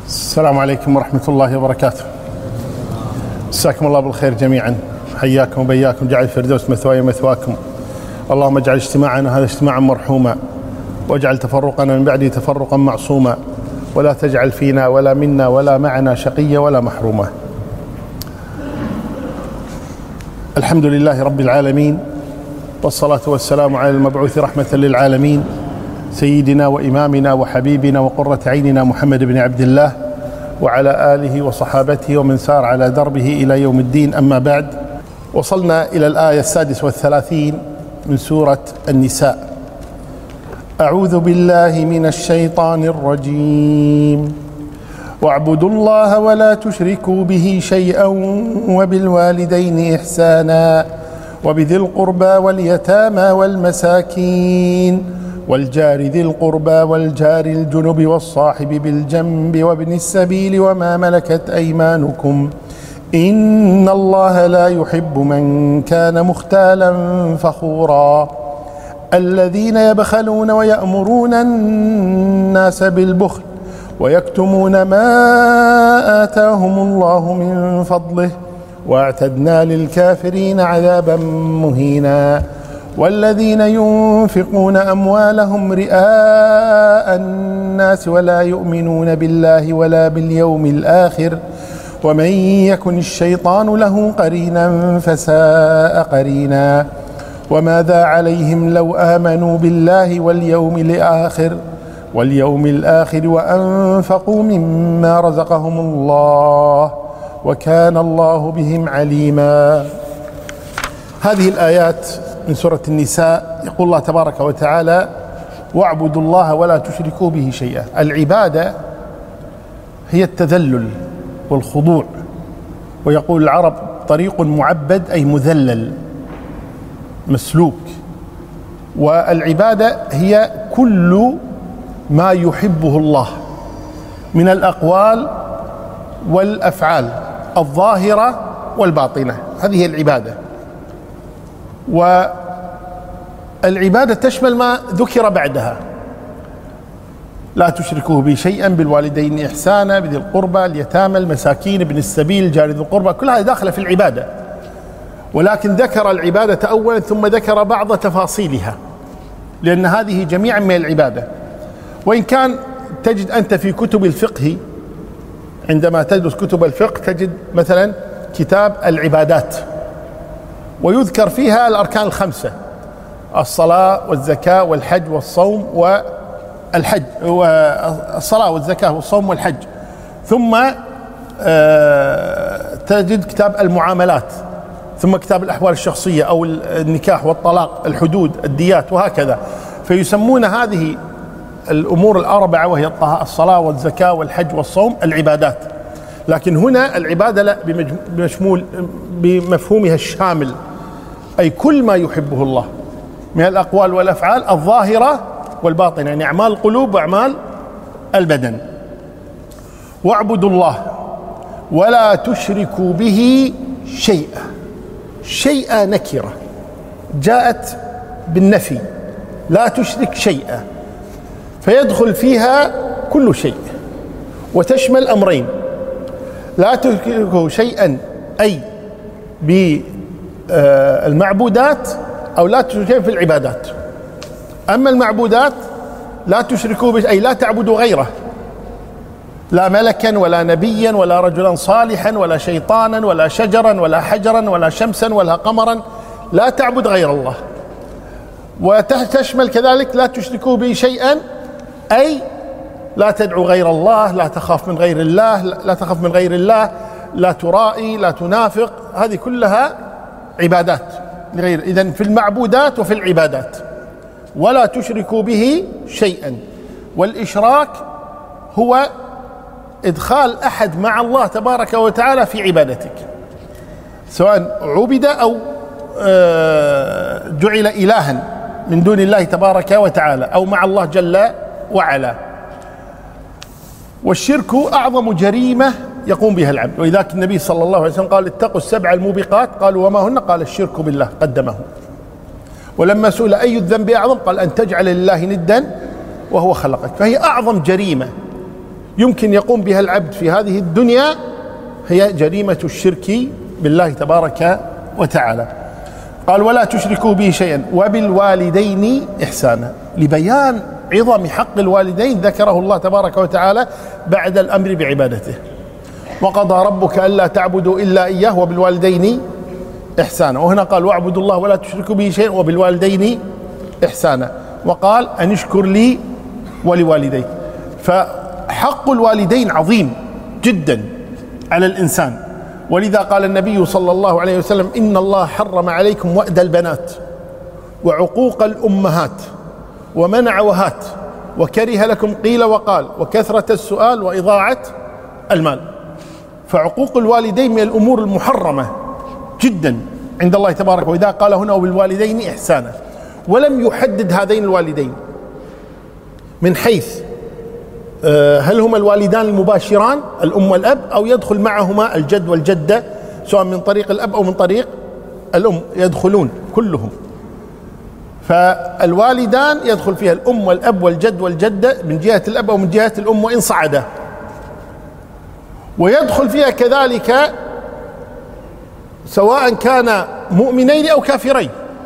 السلام عليكم ورحمة الله وبركاته. مساكم الله بالخير جميعا، حياكم وبياكم، جعل الفردوس مثواي ومثواكم. اللهم اجعل اجتماعنا هذا اجتماعا مرحوما، واجعل تفرقنا من بعده تفرقا معصوما، ولا تجعل فينا ولا منا ولا معنا شقيا ولا محروما. الحمد لله رب العالمين، والصلاة والسلام على المبعوث رحمة للعالمين، سيدنا وإمامنا وحبيبنا وقرة عيننا محمد بن عبد الله، وعلى آله وصحابته ومن سار على دربه إلى يوم الدين. أما بعد، وصلنا إلى الآية 36 من سورة النساء. أعوذ بالله من الشيطان الرجيم. واعبدوا الله ولا تشركوا به شيئا وبالوالدين إحسانا وبذي القربى واليتامى والمساكين والجار ذي القربى والجار الجنب والصاحب بالجنب وابن السبيل وما ملكت أيمانكم إن الله لا يحب من كان مختالا فخورا. الذين يبخلون ويأمرون الناس بالبخل ويكتمون ما آتاهم الله من فضله واعتدنا للكافرين عذابا مهينا. والذين ينفقون أموالهم رئاء الناس ولا يؤمنون بالله ولا باليوم الآخر ومن يكن الشيطان له قرينا فساء قرينا. وماذا عليهم لو آمنوا بالله واليوم الآخر وأنفقوا مما رزقهم الله وكان الله بهم عليما. هذه الآيات من سورة النساء يقول الله تبارك وتعالى: واعبدوا الله ولا تشركوا به شيئا. العبادة هي التذلل والخضوع، ويقول العرب: طريق معبد أي مذلل مسلوك. والعبادة هي كل ما يحبه الله من الأقوال والأفعال الظاهرة والباطنة، هذه هي العبادة. والعبادة تشمل ما ذكر بعدها: لا تشركوا به شيئا، بالوالدين إحسانا، بذي القربى، اليتامى، المساكين، ابن السبيل، جار ذي القربى، كل هذه داخلة في العبادة. ولكن ذكر العبادة أولا ثم ذكر بعض تفاصيلها، لأن هذه جميعا من العبادة. وإن كان تجد أنت في كتب الفقه، عندما تدرس كتب الفقه تجد مثلا كتاب العبادات، ويذكر فيها الأركان الخمسة: الصلاة والزكاة والحج والصوم والحج، والصلاة والزكاة والصوم والحج. ثم تجد كتاب المعاملات، ثم كتاب الأحوال الشخصية أو النكاح والطلاق، الحدود، الديات، وهكذا. فيسمون هذه الأمور الأربعة، وهي الصلاة والزكاة والحج والصوم، العبادات. لكن هنا العبادة لا بمفهومها الشامل، أي كل ما يحبه الله من الأقوال والأفعال الظاهرة والباطنة، يعني أعمال القلوب وأعمال البدن. واعبدوا الله ولا تشركوا به شيئا. شيئا نكرة جاءت بالنفي، لا تشرك شيئا، فيدخل فيها كل شيء، وتشمل أمرين: لا تشركوا شيئا أي بالمعبودات، أو لا تشركوا في العبادات. أما المعبودات لا تشركوا به، أي لا تعبدوا غيره، لا ملكا ولا نبيا ولا رجلا صالحا ولا شيطانا ولا شجرا ولا حجرا ولا شمسا ولا قمرا، لا تعبد غير الله. وتشمل كذلك لا تشركوا به شيئا، أي لا تدعو غير الله، لا تخاف من غير الله، لا تخاف من غير الله، لا ترائي، لا تنافق، هذه كلها عبادات لغير. إذن في المعبودات وفي العبادات. ولا تشركوا به شيئا. والإشراك هو إدخال أحد مع الله تبارك وتعالى في عبادتك، سواء عبد أو جعل إلها من دون الله تبارك وتعالى، أو مع الله جل وعلا. والشرك أعظم جريمة يقوم بها العبد، ولذلك النبي صلى الله عليه وسلم قال: اتقوا السبع الموبقات. قالوا: وما هن؟ قال: الشرك بالله، قدمه. ولما سئل أي الذنب أعظم؟ قال: أن تجعل لله ندا وهو خلقك. فهي أعظم جريمة يمكن يقوم بها العبد في هذه الدنيا هي جريمة الشرك بالله تبارك وتعالى. قال ولا تشركوا به شيئا وبالوالدين إحسانا، لبيان عظم حق الوالدين ذكره الله تبارك وتعالى بعد الأمر بعبادته. وقضى ربك ألا تعبدوا إلا إياه وبالوالدين إحسانا، وهنا قال واعبدوا الله ولا تشركوا به شيئا وبالوالدين إحسانا، وقال أن اشكر لي ولوالديك. فحق الوالدين عظيم جدا على الإنسان، ولذا قال النبي صلى الله عليه وسلم إن الله حرم عليكم وأد البنات وعقوق الأمهات ومنع وهات وكره لكم قيل وقال وكثرة السؤال وإضاعة المال. فعقوق الوالدين من الأمور المحرمة جدا عند الله تبارك، وإذا قال هنا وبالوالدين إحسانا، ولم يحدد هذين الوالدين من حيث هل هما الوالدان المباشران الأم والأب أو يدخل معهما الجد والجدة سواء من طريق الأب أو من طريق الأم، يدخلون كلهم. فالوالدان يدخل فيها الأم والأب والجد والجدة من جهة الأب أو من جهة الأم وإن صعدا، ويدخل فيها كذلك سواء كان مؤمنين أو كافرين،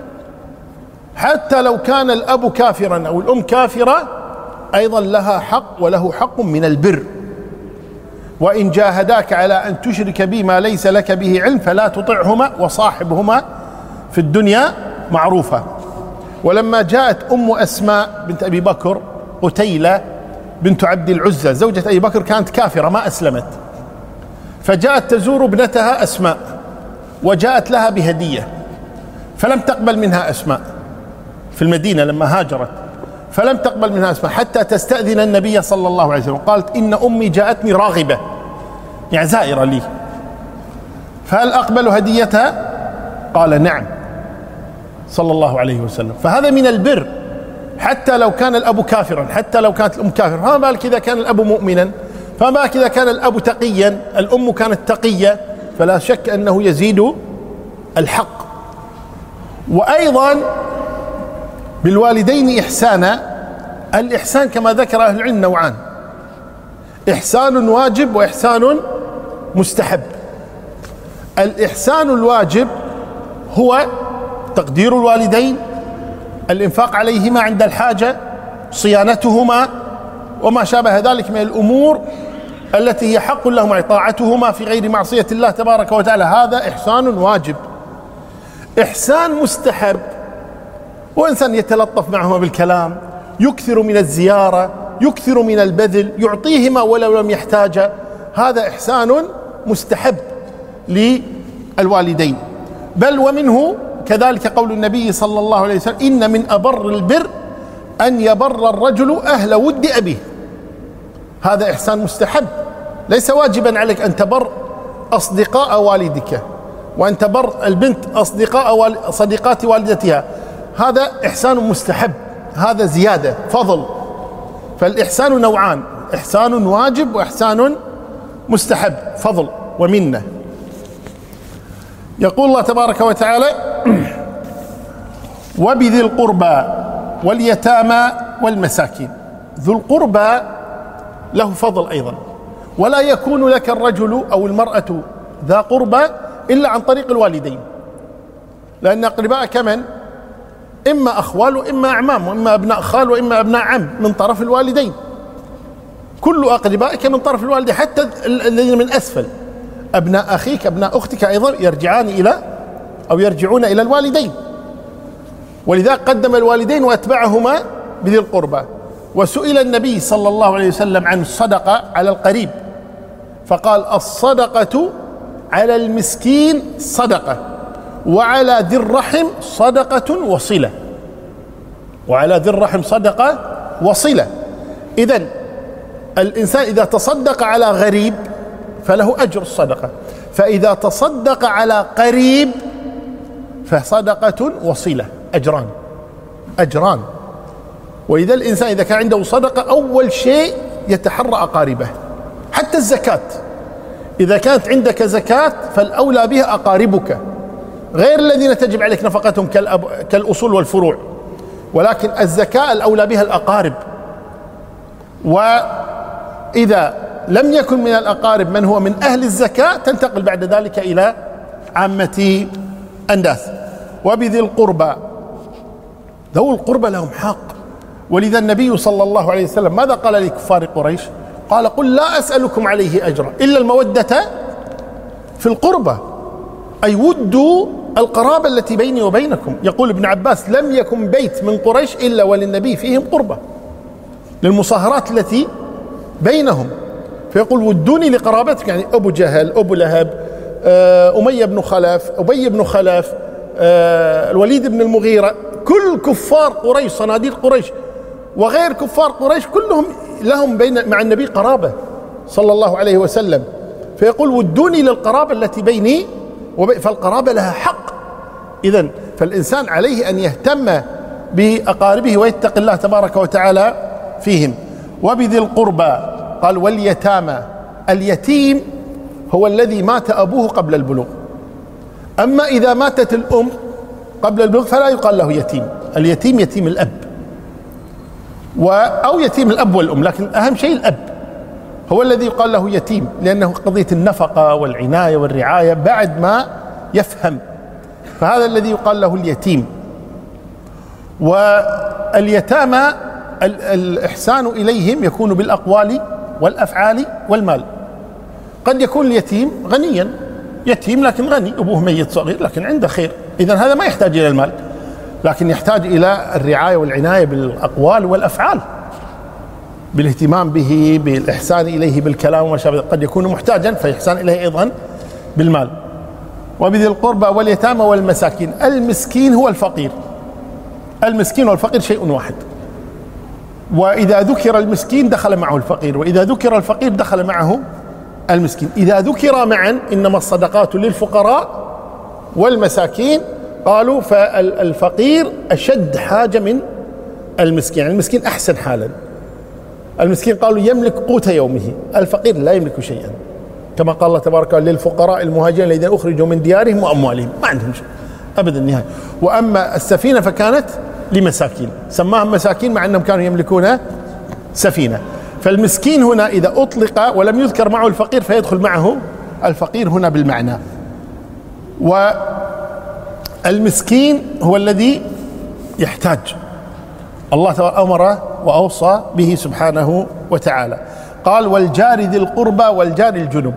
حتى لو كان الأب كافرا أو الأم كافرة أيضا لها حق وله حق من البر. وإن جاهداك على أن تشرك بي ما ليس لك به علم فلا تطعهما وصاحبهما في الدنيا معروفة. ولما جاءت أم أسماء بنت أبي بكر قتيلة بنت عبد العزى زوجة أبي بكر كانت كافرة ما أسلمت، فجاءت تزور ابنتها أسماء وجاءت لها بهدية، فلم تقبل منها أسماء في المدينة لما هاجرت، فلم تقبل منها أسماء حتى تستأذن النبي صلى الله عليه وسلم. قالت إن أمي جاءتني راغبة يعني زائرة لي، فهل أقبل هديتها؟ قال نعم صلى الله عليه وسلم. فهذا من البر حتى لو كان الأب كافرا، حتى لو كانت الأم كافرة، فما بالك إذا كان الأب مؤمنا، فما بالك إذا كان الأب تقيا، الأم كانت تقية، فلا شك أنه يزيد الحق. وأيضا بالوالدين إحسانا، الإحسان كما ذكر أهل العلم نوعان: إحسان واجب وإحسان مستحب. الإحسان الواجب هو تقدير الوالدين، الإنفاق عليهما عند الحاجة، صيانتهما وما شابه ذلك من الأمور التي هي حق لهما، طاعتهما في غير معصية الله تبارك وتعالى، هذا إحسان واجب. إحسان مستحب وإنسان يتلطف معهما بالكلام، يكثر من الزيارة، يكثر من البذل، يعطيهما ولو لم يحتاجا، هذا إحسان مستحب للوالدين. بل ومنه كذلك قول النبي صلى الله عليه وسلم إن من أبر البر أن يبر الرجل أهل ود أبيه، هذا إحسان مستحب، ليس واجبا عليك أن تبر أصدقاء والدك وأن تبر البنت صديقات والدتها، هذا إحسان مستحب، هذا زيادة فضل. فالإحسان نوعان: إحسان واجب وإحسان مستحب، فضل ومنة. يقول الله تبارك وتعالى وبذي القربى واليتامى والمساكين. ذو القربى له فضل أيضا، ولا يكون لك الرجل أو المرأة ذا قربى إلا عن طريق الوالدين، لأن أقرباء كمن؟ إما أخوال وإما أعمام وإما أبناء خال وإما أبناء عم من طرف الوالدين، كل أقربائك من طرف الوالدين، حتى الذين من أسفل أبناء أخيك أبناء أختك أيضا يرجعون إلى الوالدين. ولذا قدم الوالدين وأتبعهما بذي القربى. وسئل النبي صلى الله عليه وسلم عن الصدقة على القريب فقال الصدقة على المسكين صدقة وعلى ذي الرحم صدقة وصلة، وعلى ذي الرحم صدقة وصلة. إذن الإنسان إذا تصدق على غريب فله أجر الصدقة، فإذا تصدق على قريب فصدقة وصلة، أجران. وإذا الإنسان إذا كان عنده صدقة أول شيء يتحرى أقاربه. حتى الزكاة إذا كانت عندك زكاة فالأولى بها أقاربك، غير الذين تجب عليك نفقتهم كالأصول والفروع، ولكن الزكاة الأولى بها الأقارب. إذا لم يكن من الأقارب من هو من أهل الزكاة تنتقل بعد ذلك إلى عامة الناس. وبذي القربى، ذو القربى لهم حق، ولذا النبي صلى الله عليه وسلم ماذا قال لكفار قريش؟ قال قل لا أسألكم عليه أجرا إلا المودة في القربى، أي ودوا القرابة التي بيني وبينكم. يقول ابن عباس لم يكن بيت من قريش إلا وللنبي فيهم قربة للمصاهرات التي بينهم، فيقول ودوني لقرابتك، يعني أبو جهل، أبو لهب، أمية بن خلف، أبي بن خلف، الوليد بن المغيرة، كل كفار قريش، صناديد قريش وغير كفار قريش كلهم لهم مع النبي قرابة صلى الله عليه وسلم. فيقول ودوني للقرابة التي بيني فالقرابة لها حق. إذن فالإنسان عليه أن يهتم بأقاربه ويتقي الله تبارك وتعالى فيهم. وبذي القربى قال واليتامى، اليتيم هو الذي مات أبوه قبل البلوغ، أما إذا ماتت الأم قبل البلوغ فلا يقال له يتيم. اليتيم يتيم الأب أو يتيم الأب والأم، لكن أهم شيء الأب هو الذي يقال له يتيم، لأنه قضية النفقة والعناية والرعاية بعد ما يفهم، فهذا الذي يقال له اليتيم. واليتامى الإحسان إليهم يكون بالأقوال والأفعال والمال. قد يكون اليتيم غنيا، يتيم لكن غني، أبوه ميت صغير لكن عنده خير، إذن هذا ما يحتاج إلى المال، لكن يحتاج إلى الرعاية والعناية بالأقوال والأفعال، بالاهتمام به، بالإحسان إليه بالكلام وما شابه. قد يكون محتاجا فيحسان إليه أيضا بالمال. وبذي القربى واليتامى والمساكين، المسكين هو الفقير، المسكين والفقير شيء واحد، وإذا ذكر المسكين دخل معه الفقير، وإذا ذكر الفقير دخل معه المسكين. إذا ذكر معا إنما الصدقات للفقراء والمساكين، قالوا فالفقير أشد حاجة من المسكين، المسكين أحسن حالا. المسكين قالوا يملك قوت يومه، الفقير لا يملك شيئا، كما قال الله تبارك وتعالى للفقراء المهاجرين الذين أخرجوا من ديارهم وأموالهم، ما عندهم شيء أبدا نهاية. وأما السفينة فكانت لمساكين، سماهم مساكين مع أنهم كانوا يملكون سفينة. فالمسكين هنا إذا أطلق ولم يذكر معه الفقير فيدخل معه الفقير هنا بالمعنى. والمسكين هو الذي يحتاج، الله أمر وأوصى به سبحانه وتعالى. قال والجار ذي القربى والجار الجنب،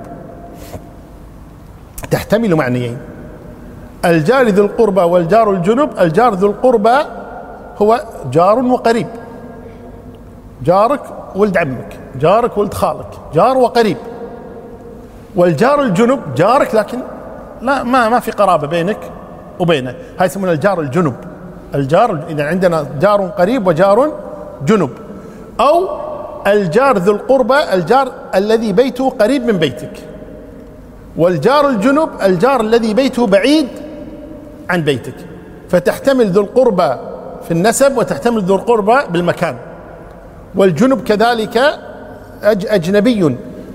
تحتمل معنيين، الجار ذي القربى والجار الجنب. الجار ذو القربى هو جار وقريب، جارك ولد عمك، جارك ولد خالك، جار وقريب. والجار الجنب جارك لكن لا ما في قرابة بينك وبينه، هاي يسمونه الجار الجنب. الجار إذا عندنا جار قريب وجار جنب. أو الجار ذو القربى الجار الذي بيته قريب من بيتك، والجار الجنب الجار الذي بيته بعيد عن بيتك. فتحتمل ذو القربى في النسب وتحتمل ذو القربى بالمكان. والجنب كذلك أجنبي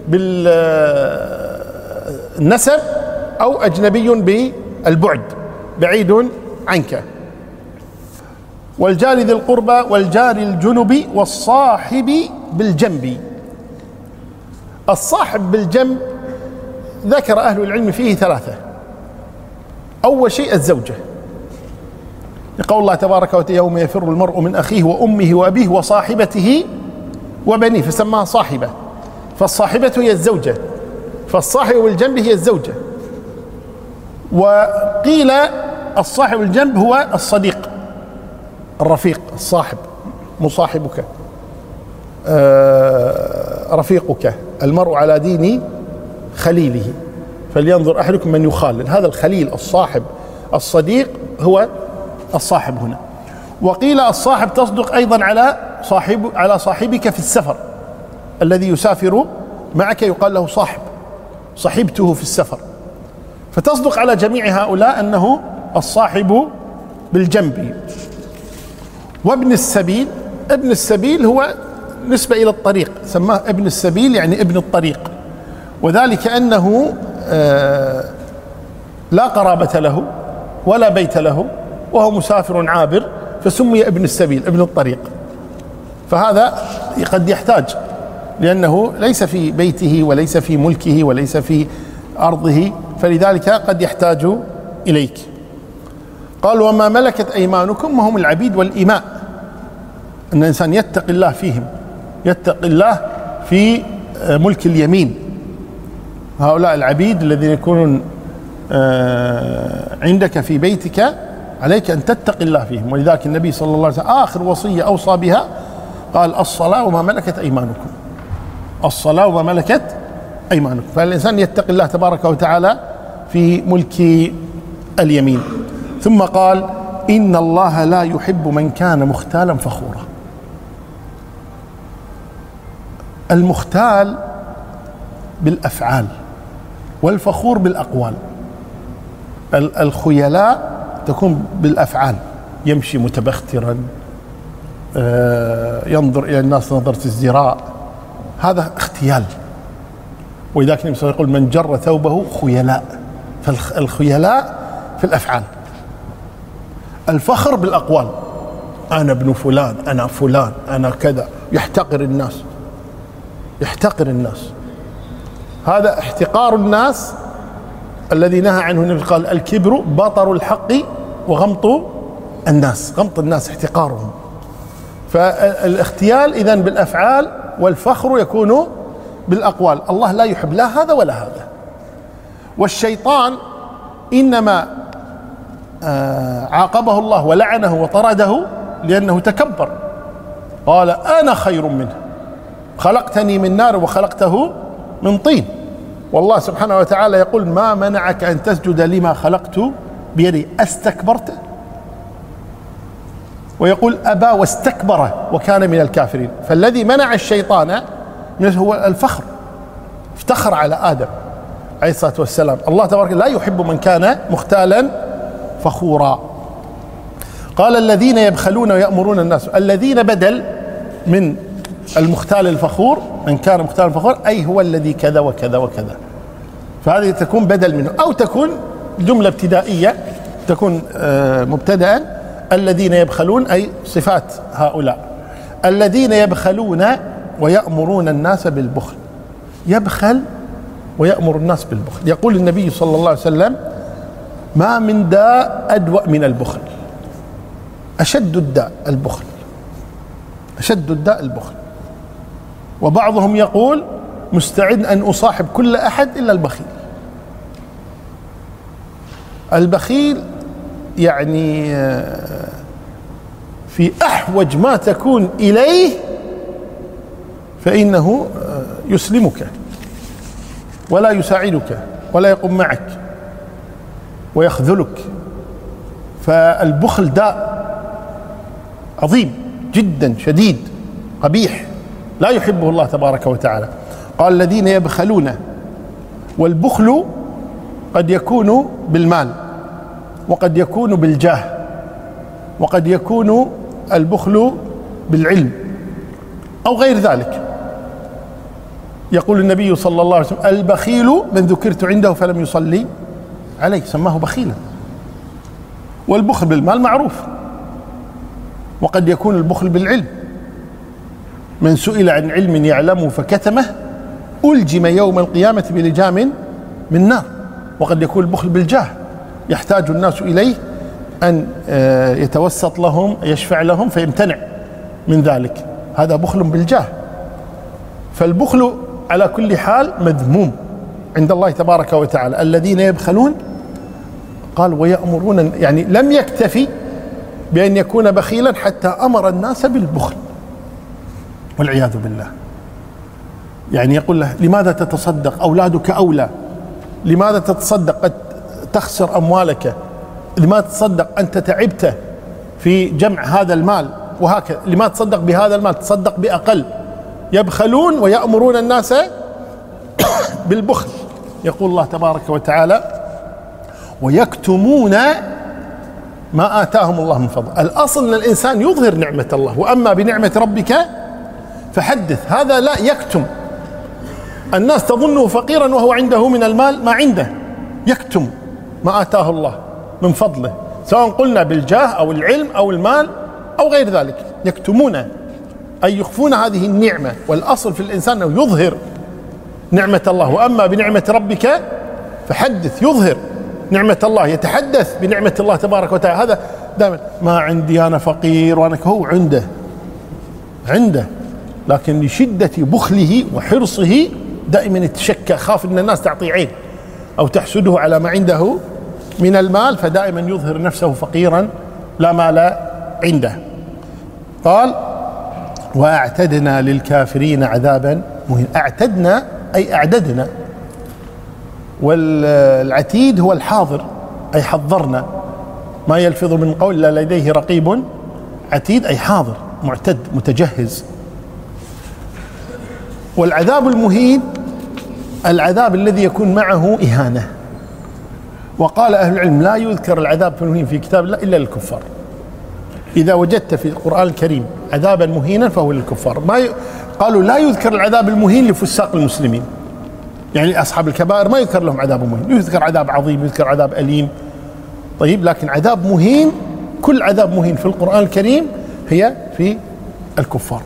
بالنسب أو أجنبي بالبعد، بعيد عنك. والجار ذي القربى والجار الجنب والصاحب بالجنب. الصاحب بالجنب ذكر أهل العلم فيه ثلاثة. أول شيء الزوجة، لقول الله تبارك وتعالى يوم يفر المرء من أخيه وأمه وأبيه وصاحبته وبنيه، فسماها صاحبة، فالصاحبة هي الزوجة، فالصاحب بالجنب هي الزوجة. وقيل الصاحب بالجنب هو الصديق الرفيق، الصاحب مصاحبك رفيقك، المرء على دين خليله فلينظر أحدكم من يخالل. هذا الخليل الصاحب الصديق هو الصاحب هنا. وقيل الصاحب تصدق أيضا على صاحبك في السفر، الذي يسافر معك يقال له صاحب، صحبته في السفر، فتصدق على جميع هؤلاء أنه الصاحب بالجنب. وابن السبيل، ابن السبيل هو نسبة إلى الطريق، سماه ابن السبيل يعني ابن الطريق، وذلك أنه لا قرابة له ولا بيت له وهو مسافر عابر، فسمي ابن السبيل ابن الطريق. فهذا قد يحتاج لأنه ليس في بيته وليس في ملكه وليس في أرضه، فلذلك قد يحتاج إليك. قال وما ملكت أيمانكم، وهم العبيد والإماء، أن الإنسان يتقي الله فيهم، يتقي الله في ملك اليمين. هؤلاء العبيد الذين يكونون عندك في بيتك عليك أن تتقي الله فيهم. ولذلك النبي صلى الله عليه وسلم آخر وصية أوصى بها قال الصلاة وما ملكت أيمانكم، الصلاة وما ملكت أيمانكم. فالإنسان يتقي الله تبارك وتعالى في ملك اليمين. ثم قال إن الله لا يحب من كان مختالا فخورا. المختال بالأفعال والفخور بالأقوال. الخيلاء تكون بالأفعال، يمشي متبخترا، ينظر إلى الناس نظرة ازدراء، هذا اختيال. ولذلك النبي صلى الله عليه وسلم يقول من جر ثوبه خيلاء. فالخيلاء في الأفعال. الفخر بالأقوال، أنا ابن فلان، أنا فلان، أنا كذا، يحتقر الناس، يحتقر الناس. هذا احتقار الناس الذي نهى عنه النبي، قال الكبر بطر الحق وغمط الناس، غمط الناس احتقارهم. فالاختيال إذن بالأفعال، والفخر يكون بالأقوال. الله لا يحب لا هذا ولا هذا. والشيطان إنما عاقبه الله ولعنه وطرده لأنه تكبر، قال أنا خير منه، خلقتني من نار وخلقته من طين. والله سبحانه وتعالى يقول ما منعك أن تسجد لما خلقت بيدي أستكبرت؟ ويقول أبى واستكبر وكان من الكافرين. فالذي منع الشيطان هو الفخر، افتخر على آدم عليه الصلاة والسلام. الله تبارك لا يحب من كان مختالا فخورا. قال الذين يبخلون ويأمرون الناس، الذين بدل من المختال الفخور، من كان مختالا فخور أي هو الذي كذا وكذا وكذا، فهذه تكون بدل منه، أو تكون جملة ابتدائية تكون مبتدأ. الذين يبخلون أي صفات هؤلاء. الذين يبخلون ويأمرون الناس بالبخل، يبخل ويأمر الناس بالبخل. يقول النبي صلى الله عليه وسلم ما من داء أدوأ من البخل، أشد الداء البخل، أشد الداء البخل. وبعضهم يقول مستعد أن أصاحب كل أحد إلا البخيل. البخيل يعني في أحوج ما تكون إليه فإنه يسلمك ولا يساعدك ولا يقوم معك ويخذلك. فالبخل داء عظيم جدا شديد قبيح لا يحبه الله تبارك وتعالى. قال الذين يبخلون، والبخل قد يكون بالمال، وقد يكون بالجاه، وقد يكون البخل بالعلم أو غير ذلك. يقول النبي صلى الله عليه وسلم البخيل من ذكرت عنده فلم يصلي عليه، سماه بخيلا. والبخل بالمال معروف. وقد يكون البخل بالعلم، من سئل عن علم يعلمه فكتمه ألجم يوم القيامة بلجام من نار. وقد يكون البخل بالجاه، يحتاج الناس إليه أن يتوسط لهم، يشفع لهم فيمتنع من ذلك، هذا بخل بالجاه. فالبخل على كل حال مذموم عند الله تبارك وتعالى. الذين يبخلون قال ويأمرون، يعني لم يكتفي بأن يكون بخيلا حتى أمر الناس بالبخل والعياذ بالله. يعني يقول له لماذا تتصدق، أولادك أولى، لماذا تتصدق قد تخسر أموالك، لماذا تتصدق أنت تعبت في جمع هذا المال، وهكذا لماذا تصدق بهذا المال، تصدق بأقل. يبخلون ويأمرون الناس بالبخل. يقول الله تبارك وتعالى ويكتمون ما آتاهم الله من فضل. الأصل أن الإنسان يظهر نعمة الله، وأما بنعمة ربك فحدث. هذا لا يكتم، الناس تظنه فقيرا وهو عنده من المال ما عنده، يكتم ما آتاه الله من فضله، سواء قلنا بالجاه أو العلم أو المال أو غير ذلك، يكتمونه. أي يخفون هذه النعمة. والأصل في الإنسان أنه يظهر نعمة الله، وأما بنعمة ربك فحدث، يظهر نعمة الله، يتحدث بنعمة الله تبارك وتعالى. هذا دائما ما عندي أنا فقير وأنا، هو عنده لكن لشدة بخله وحرصه دائما يتشكى، خاف أن الناس تعطي عين أو تحسده على ما عنده من المال، فدائما يظهر نفسه فقيرا لا مال عنده. قال وأعتدنا للكافرين عذابا مهينا. أعتدنا أي أعددنا، والعتيد هو الحاضر أي حضرنا، ما يلفظ من قول إلا لديه رقيب عتيد أي حاضر معتد متجهز. والعذاب المهين العذاب الذي يكون معه إهانة. وقال أهل العلم لا يذكر العذاب المهين في كتاب الله إلا للكفار. إذا وجدت في القرآن الكريم عذابا مهينا فهو للكفار. قالوا لا يذكر العذاب المهين لفساق المسلمين، يعني أصحاب الكبائر ما يذكر لهم عذاب مهين، يذكر عذاب عظيم، يذكر عذاب أليم. طيب لكن عذاب مهين، كل عذاب مهين في القرآن الكريم هي في الكفار.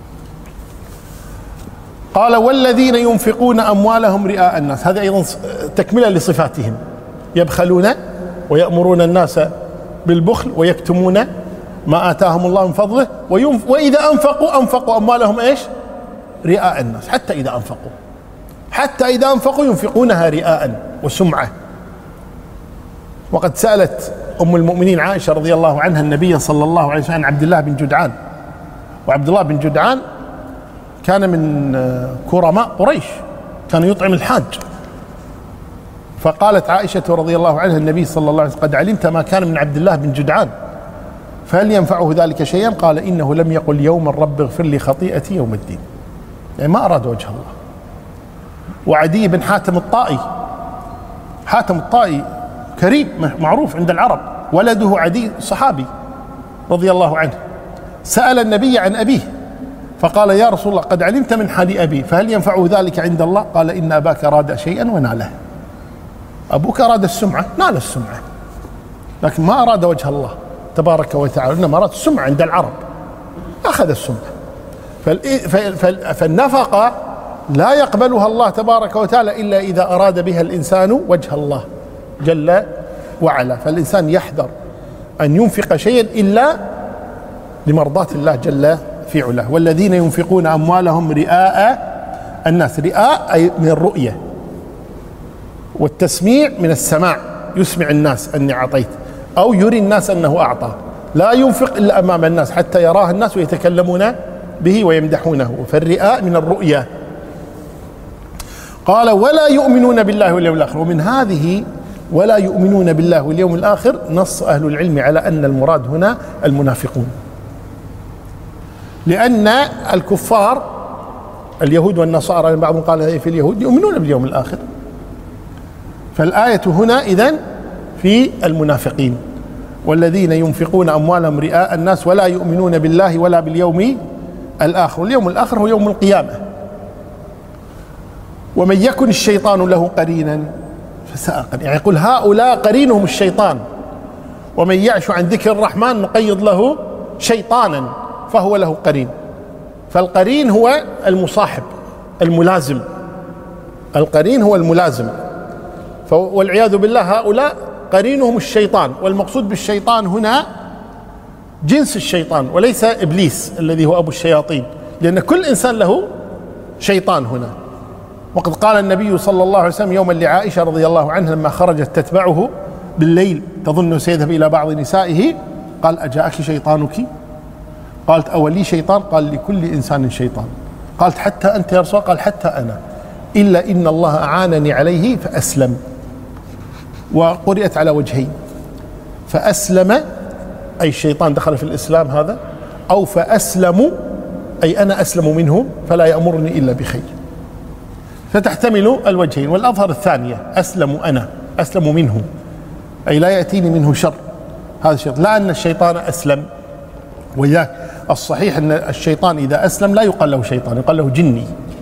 قال والذين ينفقون أموالهم رئاء الناس، هذا أيضا تكملة لصفاتهم، يبخلون ويأمرون الناس بالبخل ويكتمون ما آتاهم الله من فضله، وإذا أنفقوا أموالهم إيش؟ رئاء الناس. حتى إذا أنفقوا ينفقونها رئاء وسمعة. وقد سألت أم المؤمنين عائشة رضي الله عنها النبي صلى الله عليه وسلم عن عبد الله بن جدعان، وعبد الله بن جدعان كان من كرماء قريش، كان يطعم الحاج. فقالت عائشة رضي الله عنها النبي صلى الله عليه وسلم قد علمت ما كان من عبد الله بن جدعان فهل ينفعه ذلك شيئا؟ قال إنه لم يقل يوم الرب اغفر لي خطيئتي يوم الدين، يعني ما أراد وجه الله. وعدي بن حاتم الطائي كريم معروف عند العرب، ولده عدي صحابي رضي الله عنه، سأل النبي عن أبيه فقال يا رسول الله قد علمت من حال أبي فهل ينفعه ذلك عند الله؟ قال إن أباك راد شيئا وناله. أبوك أراد السمعة نال السمعة، لكن ما أراد وجه الله تبارك وتعالى، إنما أراد السمعة عند العرب أخذ السمعة. فالنفقة لا يقبلها الله تبارك وتعالى إلا إذا أراد بها الإنسان وجه الله جل وعلا. فالإنسان يحذر أن ينفق شيئا إلا لمرضاة الله جل في علاه. والذين ينفقون أموالهم رئاء الناس، رئاء أي من الرؤية، والتسميع من السماع، يسمع الناس أني أعطيت، أو يري الناس أنه أعطى. لا ينفق إلا أمام الناس حتى يراه الناس ويتكلمون به ويمدحونه، فالرئاء من الرؤية. قال ولا يؤمنون بالله واليوم الآخر. ومن هذه ولا يؤمنون بالله واليوم الآخر نص أهل العلم على أن المراد هنا المنافقون، لأن الكفار اليهود والنصارى بعضهم قال في اليهود يؤمنون باليوم الآخر، فالآية هنا إذن في المنافقين. والذين ينفقون أموالهم رئاء الناس ولا يؤمنون بالله ولا باليوم الآخر. اليوم الآخر هو يوم القيامة. ومن يكن الشيطان له قرينا فساء قرينا، يعني يقول هؤلاء قرينهم الشيطان، ومن يعش عن ذكر الرحمن نقيض له شيطانا فهو له قرين. فالقرين هو المصاحب الملازم، القرين هو الملازم. والعياذ بالله هؤلاء قرينهم الشيطان، والمقصود بالشيطان هنا جنس الشيطان وليس إبليس الذي هو أبو الشياطين، لأن كل إنسان له شيطان هنا. وقد قال النبي صلى الله عليه وسلم يوما لعائشة رضي الله عنها لما خرجت تتبعه بالليل تظن سيذهب إلى بعض نسائه، قال أجاءك شيطانك؟ قالت أولي شيطان؟ قال لكل إنسان شيطان. قالت حتى أنت يا رسول الله؟ قال حتى أنا، إلا إن الله أعانني عليه فأسلم. وقرئت على وجهين، فأسلم أي الشيطان دخل في الإسلام هذا، أو فأسلم أي أنا أسلم منه فلا يأمرني إلا بخير، فتحتمل الوجهين. والأظهر الثانية أسلم، أنا أسلم منه أي لا يأتيني منه شر، هذا الشيطان، لا أن الشيطان أسلم. وإياك الصحيح أن الشيطان إذا أسلم لا يقال له شيطان، يقال له جني.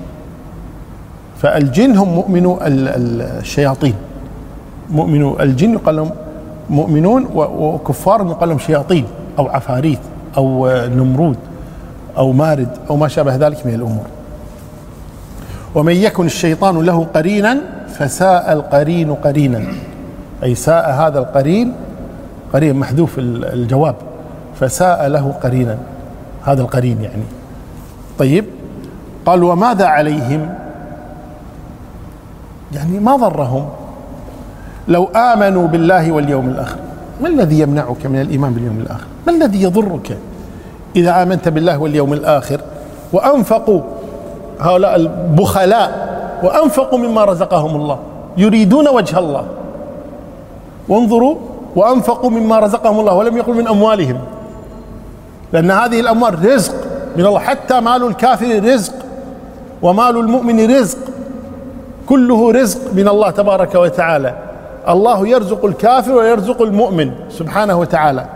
فالجن هم مؤمنو الشياطين، مؤمنو الجن يقال لهم مؤمنون، وكفار يقال لهم شياطين أو عفاريت أو نمرود أو مارد أو ما شابه ذلك من الأمور. ومن يكن الشيطان له قرينا فساء القرين قرينا، أي ساء هذا القرين، قرين محذوف الجواب، فساء له قرينا، هذا القرين يعني. طيب، قال وماذا عليهم؟ يعني ما ضرهم لو آمنوا بالله واليوم الآخر. ما الذي يمنعك من الإيمان باليوم الآخر؟ ما الذي يضرك إذا آمنت بالله واليوم الآخر وأنفقوا، هؤلاء البخلاء وأنفقوا مما رزقهم الله يريدون وجه الله، وانظروا وأنفقوا مما رزقهم الله ولم يقل من أموالهم، لأن هذه الأموال رزق من الله، حتى مال الكافر رزق ومال المؤمن رزق، كله رزق من الله تبارك وتعالى. الله يرزق الكافر ويرزق المؤمن سبحانه وتعالى.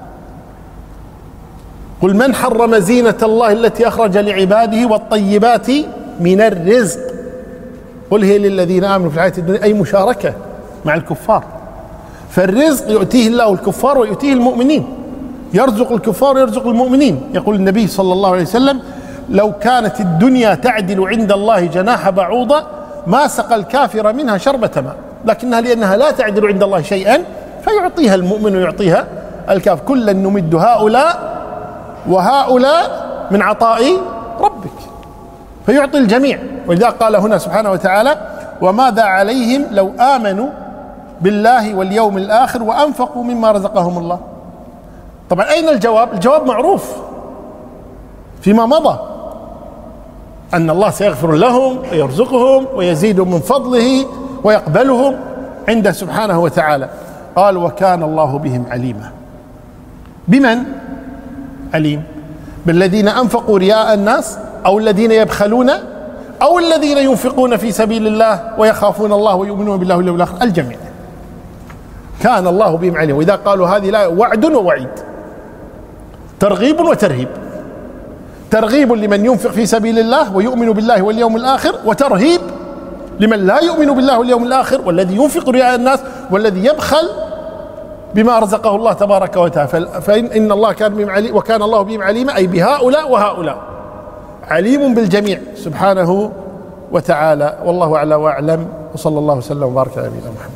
قل من حرم زينة الله التي أخرج لعباده والطيبات من الرزق قل هي للذين آمنوا في الحياة الدنيا، أي مشاركة مع الكفار. فالرزق يؤتيه الله الكفار ويؤتيه المؤمنين، يرزق الكفار ويرزق المؤمنين. يقول النبي صلى الله عليه وسلم لو كانت الدنيا تعدل عند الله جناح بعوضة ما سقى الكافر منها شربة ماء، لكنها لأنها لا تعدل عند الله شيئا فيعطيها المؤمن ويعطيها الكافر. كلا نمد هؤلاء وهؤلاء من عطاء ربك، فيعطي الجميع. ولذا قال هنا سبحانه وتعالى وماذا عليهم لو آمنوا بالله واليوم الآخر وأنفقوا مما رزقهم الله. طبعا أين الجواب؟ الجواب معروف فيما مضى، أن الله سيغفر لهم ويرزقهم ويزيدهم من فضله ويقبلهم عنده سبحانه وتعالى. قال وكان الله بهم عليما. بمن عليم؟ بالذين أنفقوا رياء الناس، أو الذين يبخلون، أو الذين ينفقون في سبيل الله ويخافون الله ويؤمنون بالله واليوم الآخر، الجميع. كان الله بهم عليما. وإذا قالوا هذه لا وعد ووعيد، ترغيب وترهيب. ترغيب لمن ينفق في سبيل الله ويؤمن بالله واليوم الآخر، وترهيب لمن لا يؤمن بالله واليوم الآخر والذي ينفق رياء الناس والذي يبخل بما رزقه الله تبارك وتعالى. فإن الله كان بهم عليم، وكان الله بهم عليما، أي بهؤلاء وهؤلاء، عليم بالجميع سبحانه وتعالى. والله أعلى وأعلم، وصلى الله وسلم وبارك على نبينا محمد.